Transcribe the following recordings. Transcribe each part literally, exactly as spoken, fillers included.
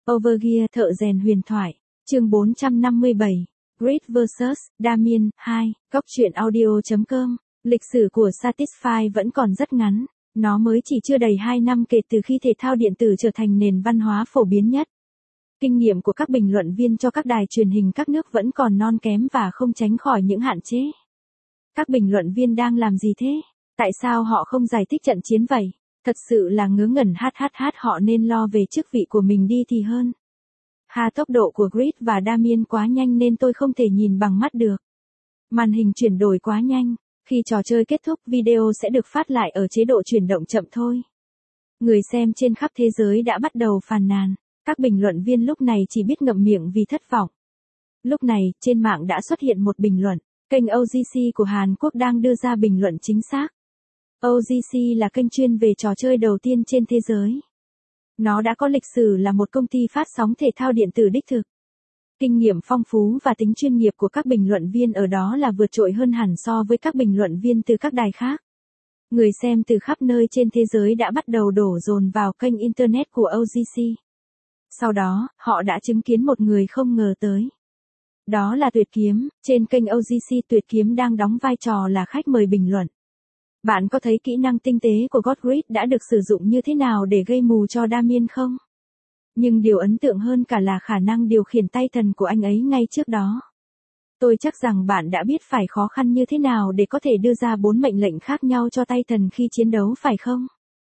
Overgear thợ rèn huyền thoại, chương bốn trăm năm mươi bảy, Grid versus. Damien, hai, góc truyện audio chấm com. Lịch sử của Satisfy vẫn còn rất ngắn, nó mới chỉ chưa đầy hai năm kể từ khi thể thao điện tử trở thành nền văn hóa phổ biến nhất. Kinh nghiệm của các bình luận viên cho các đài truyền hình các nước vẫn còn non kém và không tránh khỏi những hạn chế. Các bình luận viên đang làm gì thế? Tại sao họ không giải thích trận chiến vậy? Thật sự là ngớ ngẩn hhh, họ nên lo về chức vị của mình đi thì hơn. Ha, tốc độ của Grid và Damien quá nhanh nên tôi không thể nhìn bằng mắt được. Màn hình chuyển đổi quá nhanh, khi trò chơi kết thúc video sẽ được phát lại ở chế độ chuyển động chậm thôi. Người xem trên khắp thế giới đã bắt đầu phàn nàn, các bình luận viên lúc này chỉ biết ngậm miệng vì thất vọng. Lúc này, trên mạng đã xuất hiện một bình luận, kênh o giê xê của Hàn Quốc đang đưa ra bình luận chính xác. o giê xê là kênh chuyên về trò chơi đầu tiên trên thế giới. Nó đã có lịch sử là một công ty phát sóng thể thao điện tử đích thực. Kinh nghiệm phong phú và tính chuyên nghiệp của các bình luận viên ở đó là vượt trội hơn hẳn so với các bình luận viên từ các đài khác. Người xem từ khắp nơi trên thế giới đã bắt đầu đổ dồn vào kênh Internet của o giê xê. Sau đó, họ đã chứng kiến một người không ngờ tới. Đó là Tuyệt Kiếm, trên kênh o giê xê Tuyệt Kiếm đang đóng vai trò là khách mời bình luận. Bạn có thấy kỹ năng tinh tế của God Grid đã được sử dụng như thế nào để gây mù cho Damien không? Nhưng điều ấn tượng hơn cả là khả năng điều khiển tay thần của anh ấy ngay trước đó. Tôi chắc rằng bạn đã biết phải khó khăn như thế nào để có thể đưa ra bốn mệnh lệnh khác nhau cho tay thần khi chiến đấu phải không?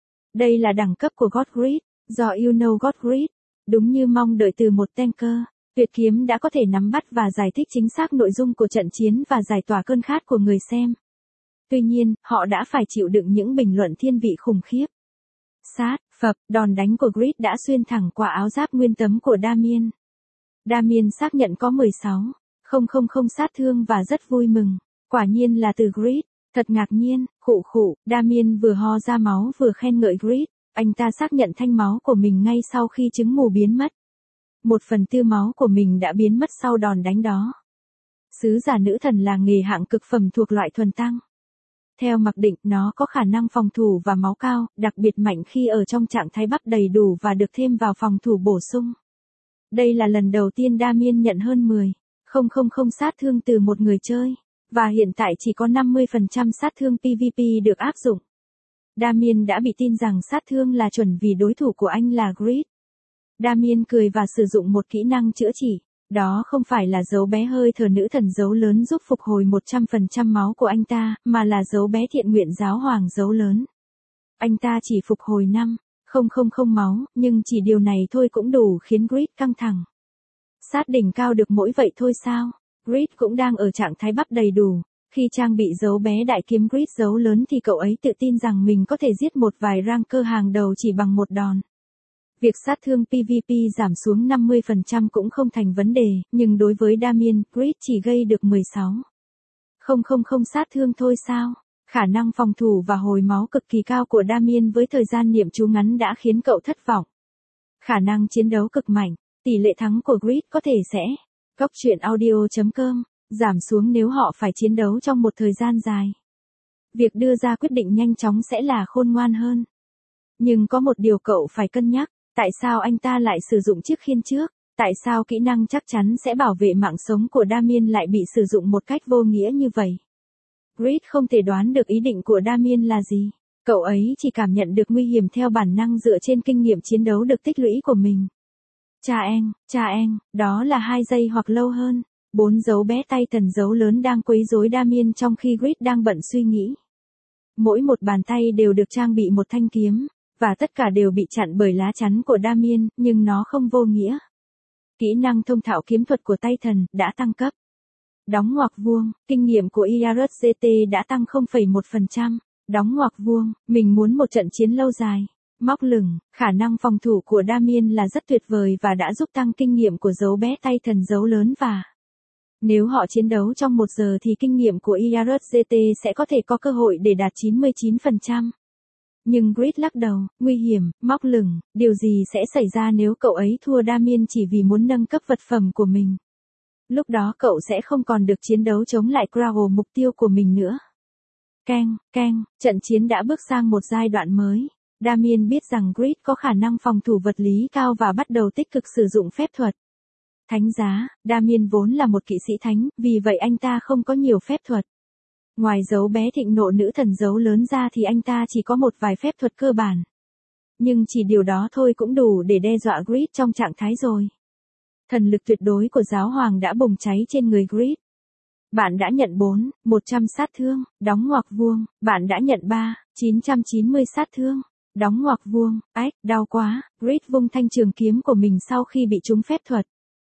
Đây là đẳng cấp của God Grid, do You Know God Grid. Đúng như mong đợi từ một tanker, Tuyệt Kiếm đã có thể nắm bắt và giải thích chính xác nội dung của trận chiến và giải tỏa cơn khát của người xem. Tuy nhiên, họ đã phải chịu đựng những bình luận thiên vị khủng khiếp. Sát, phập, đòn đánh của Grid đã xuyên thẳng qua áo giáp nguyên tấm của Damien. Damien xác nhận có mười sáu nghìn sát thương và rất vui mừng. Quả nhiên là từ Grid, thật ngạc nhiên, khụ khụ, Damien vừa ho ra máu vừa khen ngợi Grid. Anh ta xác nhận thanh máu của mình ngay sau khi chứng mù biến mất. Một phần tư máu của mình đã biến mất sau đòn đánh đó. Sứ giả nữ thần là nghề hạng cực phẩm thuộc loại thuần tăng. Theo mặc định, nó có khả năng phòng thủ và máu cao, đặc biệt mạnh khi ở trong trạng thái bắp đầy đủ và được thêm vào phòng thủ bổ sung. Đây là lần đầu tiên Damien nhận hơn mười nghìn sát thương từ một người chơi, và hiện tại chỉ có năm mươi phần trăm sát thương pê vê pê được áp dụng. Damien đã bị tin rằng sát thương là chuẩn vì đối thủ của anh là Grid. Damien cười và sử dụng một kỹ năng chữa trị. Đó không phải là dấu bé hơi thở nữ thần dấu lớn giúp phục hồi một trăm phần trăm máu của anh ta, mà là dấu bé thiện nguyện giáo hoàng dấu lớn. Anh ta chỉ phục hồi năm nghìn máu, nhưng chỉ điều này thôi cũng đủ khiến Grid căng thẳng. Sát đỉnh cao được mỗi vậy thôi sao? Grid cũng đang ở trạng thái bắp đầy đủ. Khi trang bị dấu bé đại kiếm Grid dấu lớn thì cậu ấy tự tin rằng mình có thể giết một vài ranker hàng đầu chỉ bằng một đòn. Việc sát thương pê vê pê giảm xuống năm mươi phần trăm cũng không thành vấn đề, nhưng đối với Damien, Grid chỉ gây được mười sáu nghìn sát thương thôi sao? Khả năng phòng thủ và hồi máu cực kỳ cao của Damien với thời gian niệm chú ngắn đã khiến cậu thất vọng. Khả năng chiến đấu cực mạnh, tỷ lệ thắng của Grid có thể sẽ, góc truyện audio chấm com, giảm xuống nếu họ phải chiến đấu trong một thời gian dài. Việc đưa ra quyết định nhanh chóng sẽ là khôn ngoan hơn. Nhưng có một điều cậu phải cân nhắc, tại sao anh ta lại sử dụng chiếc khiên trước? Tại sao kỹ năng chắc chắn sẽ bảo vệ mạng sống của Damien lại bị sử dụng một cách vô nghĩa như vậy? Grid không thể đoán được ý định của Damien là gì. Cậu ấy chỉ cảm nhận được nguy hiểm theo bản năng dựa trên kinh nghiệm chiến đấu được tích lũy của mình. Cha en, cha en, đó là hai giây hoặc lâu hơn. Bốn dấu bé tay thần dấu lớn đang quấy rối Damien trong khi Grid đang bận suy nghĩ. Mỗi một bàn tay đều được trang bị một thanh kiếm, và tất cả đều bị chặn bởi lá chắn của Damien, nhưng nó không vô nghĩa. Kỹ năng thông thạo kiếm thuật của tay thần đã tăng cấp. Đóng ngoặc vuông, kinh nghiệm của i rờ giê tê đã tăng không phẩy một phần trăm. Đóng ngoặc vuông, mình muốn một trận chiến lâu dài. Móc lửng, khả năng phòng thủ của Damien là rất tuyệt vời và đã giúp tăng kinh nghiệm của dấu bé tay thần dấu lớn và nếu họ chiến đấu trong một giờ thì kinh nghiệm của i rờ giê tê sẽ có thể có cơ hội để đạt chín mươi chín phần trăm. Nhưng Grid lắc đầu, nguy hiểm, móc lửng, điều gì sẽ xảy ra nếu cậu ấy thua Damien chỉ vì muốn nâng cấp vật phẩm của mình? Lúc đó cậu sẽ không còn được chiến đấu chống lại Gravel mục tiêu của mình nữa. Keng, keng, trận chiến đã bước sang một giai đoạn mới. Damien biết rằng Grid có khả năng phòng thủ vật lý cao và bắt đầu tích cực sử dụng phép thuật. Thánh giá, Damien vốn là một kỵ sĩ thánh, vì vậy anh ta không có nhiều phép thuật. Ngoài dấu bé thịnh nộ nữ thần dấu lớn ra thì anh ta chỉ có một vài phép thuật cơ bản. Nhưng chỉ điều đó thôi cũng đủ để đe dọa Grid trong trạng thái rồi. Thần lực tuyệt đối của giáo hoàng đã bùng cháy trên người Grid. Bạn đã nhận bốn, một trăm sát thương, đóng ngoặc vuông, bạn đã nhận ba, chín trăm chín mươi sát thương, đóng ngoặc vuông, ách, đau quá, Grid vung thanh trường kiếm của mình sau khi bị trúng phép thuật.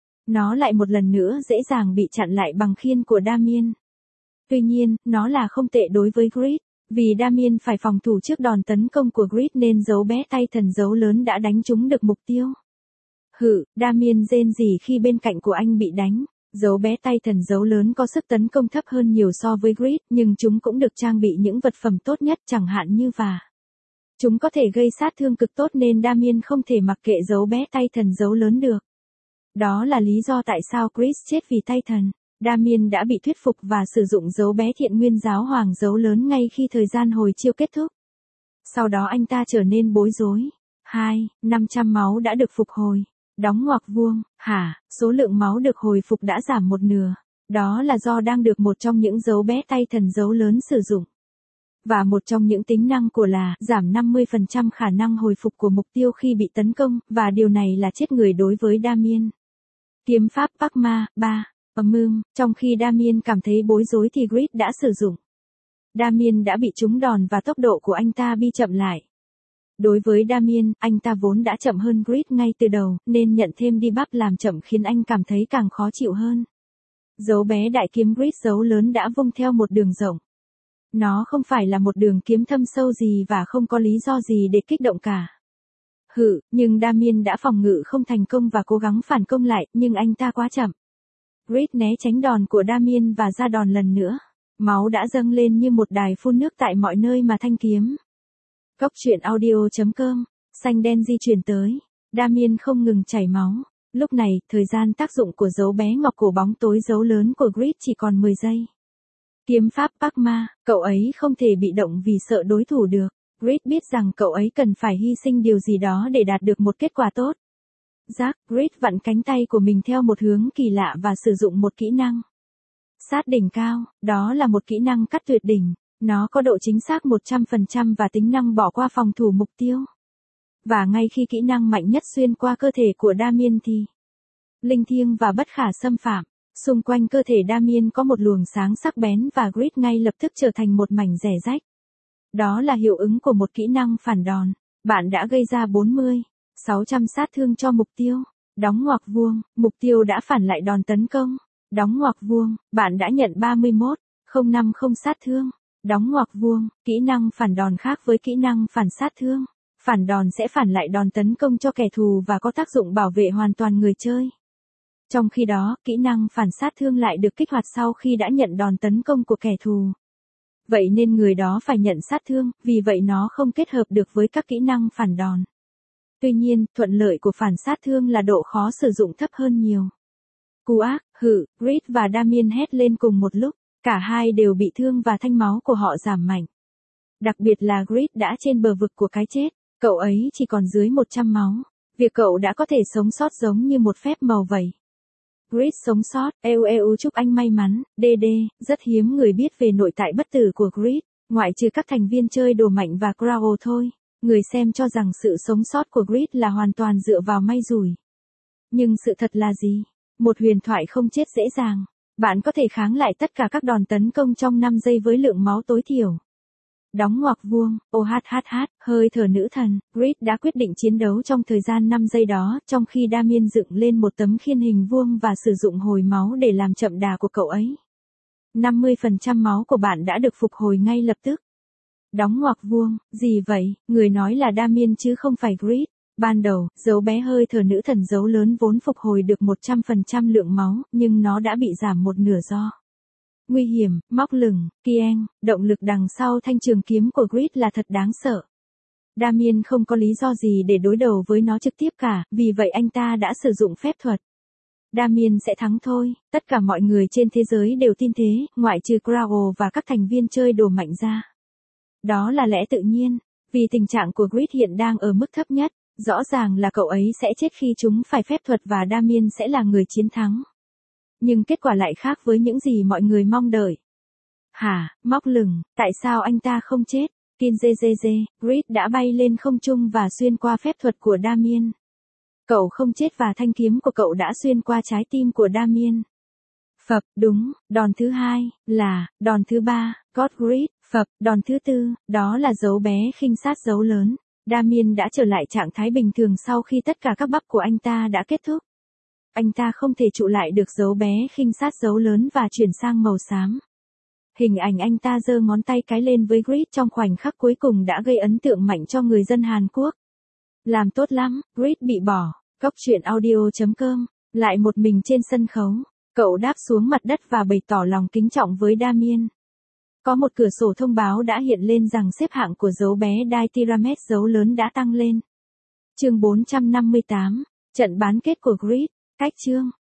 Nó lại một lần nữa dễ dàng bị chặn lại bằng khiên của Damien. Tuy nhiên, nó là không tệ đối với Grid, vì Damien phải phòng thủ trước đòn tấn công của Grid nên dấu bé tay thần dấu lớn đã đánh trúng được mục tiêu. Hự, Damien rên rỉ khi bên cạnh của anh bị đánh. Dấu bé tay thần dấu lớn có sức tấn công thấp hơn nhiều so với Grid, nhưng chúng cũng được trang bị những vật phẩm tốt nhất chẳng hạn như vả. Chúng có thể gây sát thương cực tốt nên Damien không thể mặc kệ dấu bé tay thần dấu lớn được. Đó là lý do tại sao Grid chết vì tay thần. Damien đã bị thuyết phục và sử dụng dấu bé thiện nguyên giáo hoàng dấu lớn ngay khi thời gian hồi chiêu kết thúc. Sau đó anh ta trở nên bối rối. hai, năm trăm máu đã được phục hồi. Đóng ngoặc vuông, hả, số lượng máu được hồi phục đã giảm một nửa. Đó là do đang được một trong những dấu bé tay thần dấu lớn sử dụng. Và một trong những tính năng của là giảm năm mươi phần trăm khả năng hồi phục của mục tiêu khi bị tấn công, và điều này là chết người đối với Damien. Kiếm pháp Parkma, ba, ầm, trong khi Damien cảm thấy bối rối thì Grid đã sử dụng. Damien đã bị trúng đòn và tốc độ của anh ta bị chậm lại. Đối với Damien, anh ta vốn đã chậm hơn Grid ngay từ đầu, nên nhận thêm debuff làm chậm khiến anh cảm thấy càng khó chịu hơn. Dấu bé đại kiếm Grid dấu lớn đã vung theo một đường rộng. Nó không phải là một đường kiếm thâm sâu gì và không có lý do gì để kích động cả. Hự, nhưng Damien đã phòng ngự không thành công và cố gắng phản công lại, nhưng anh ta quá chậm. Grid né tránh đòn của Damien và ra đòn lần nữa. Máu đã dâng lên như một đài phun nước tại mọi nơi mà thanh kiếm. Cốc truyện audio chấm com, xanh đen di chuyển tới. Damien không ngừng chảy máu. Lúc này, thời gian tác dụng của dấu bé ngọc cổ bóng tối dấu lớn của Grid chỉ còn mười giây. Kiếm pháp Parkma, cậu ấy không thể bị động vì sợ đối thủ được. Grid biết rằng cậu ấy cần phải hy sinh điều gì đó để đạt được một kết quả tốt. Jack, Grid vặn cánh tay của mình theo một hướng kỳ lạ và sử dụng một kỹ năng. Sát đỉnh cao, đó là một kỹ năng cắt tuyệt đỉnh. Nó có độ chính xác một trăm phần trăm và tính năng bỏ qua phòng thủ mục tiêu. Và ngay khi kỹ năng mạnh nhất xuyên qua cơ thể của Damien thì linh thiêng và bất khả xâm phạm. Xung quanh cơ thể Damien có một luồng sáng sắc bén và Grid ngay lập tức trở thành một mảnh rẻ rách. Đó là hiệu ứng của một kỹ năng phản đòn. Bạn đã gây ra bốn mươi, sáu trăm sát thương cho mục tiêu. Đóng ngoặc vuông, mục tiêu đã phản lại đòn tấn công. Đóng ngoặc vuông, bạn đã nhận ba mươi mốt, không năm không sát thương. Đóng ngoặc vuông, kỹ năng phản đòn khác với kỹ năng phản sát thương. Phản đòn sẽ phản lại đòn tấn công cho kẻ thù và có tác dụng bảo vệ hoàn toàn người chơi. Trong khi đó, kỹ năng phản sát thương lại được kích hoạt sau khi đã nhận đòn tấn công của kẻ thù. Vậy nên người đó phải nhận sát thương, vì vậy nó không kết hợp được với các kỹ năng phản đòn. Tuy nhiên, thuận lợi của phản sát thương là độ khó sử dụng thấp hơn nhiều. Cú ác, hự, Grid và Damien hét lên cùng một lúc. Cả hai đều bị thương và thanh máu của họ giảm mạnh. Đặc biệt là Grid đã trên bờ vực của cái chết. Cậu ấy chỉ còn dưới một trăm máu. Việc cậu đã có thể sống sót giống như một phép màu vậy. Grid sống sót, eo eo chúc anh may mắn, đê đê, rất hiếm người biết về nội tại bất tử của Grid, ngoại trừ các thành viên chơi đồ mạnh và Crow thôi. Người xem cho rằng sự sống sót của Grid là hoàn toàn dựa vào may rủi. Nhưng sự thật là gì? Một huyền thoại không chết dễ dàng. Bạn có thể kháng lại tất cả các đòn tấn công trong năm giây với lượng máu tối thiểu. Đóng ngoặc vuông, ô hát hát hát, hơi thở nữ thần, Grid đã quyết định chiến đấu trong thời gian năm giây đó, trong khi Damien dựng lên một tấm khiên hình vuông và sử dụng hồi máu để làm chậm đà của cậu ấy. năm mươi phần trăm máu của bạn đã được phục hồi ngay lập tức. Đóng ngoặc vuông, gì vậy, người nói là Damien chứ không phải Grid. Ban đầu, dấu bé hơi thở nữ thần dấu lớn vốn phục hồi được một trăm phần trăm lượng máu, nhưng nó đã bị giảm một nửa do nguy hiểm, móc lửng, kieng, động lực đằng sau thanh trường kiếm của Grid là thật đáng sợ. Damien không có lý do gì để đối đầu với nó trực tiếp cả, vì vậy anh ta đã sử dụng phép thuật. Damien sẽ thắng thôi, tất cả mọi người trên thế giới đều tin thế, ngoại trừ Crow và các thành viên chơi đồ mạnh ra. Đó là lẽ tự nhiên. Vì tình trạng của Grid hiện đang ở mức thấp nhất, rõ ràng là cậu ấy sẽ chết khi chúng phải phép thuật và Damien sẽ là người chiến thắng. Nhưng kết quả lại khác với những gì mọi người mong đợi. Hả, móc lửng, tại sao anh ta không chết? Kin dê dê dê, Grid đã bay lên không trung và xuyên qua phép thuật của Damien. Cậu không chết và thanh kiếm của cậu đã xuyên qua trái tim của Damien. Phập, đúng, đòn thứ hai, là, đòn thứ ba, God Grid, phập, đòn thứ tư, đó là dấu bé khinh sát dấu lớn. Damien đã trở lại trạng thái bình thường sau khi tất cả các bắp của anh ta đã kết thúc. Anh ta không thể trụ lại được dấu bé khinh sát dấu lớn và chuyển sang màu xám. Hình ảnh anh ta giơ ngón tay cái lên với Grid trong khoảnh khắc cuối cùng đã gây ấn tượng mạnh cho người dân Hàn Quốc. Làm tốt lắm, Grid bị bỏ. Cóc truyện audio chấm com, lại một mình trên sân khấu. Cậu đáp xuống mặt đất và bày tỏ lòng kính trọng với Damien. Có một cửa sổ thông báo đã hiện lên rằng xếp hạng của dấu bé Ditheramet dấu lớn đã tăng lên. Chương bốn trăm năm mươi tám, trận bán kết của Grid, cách chương.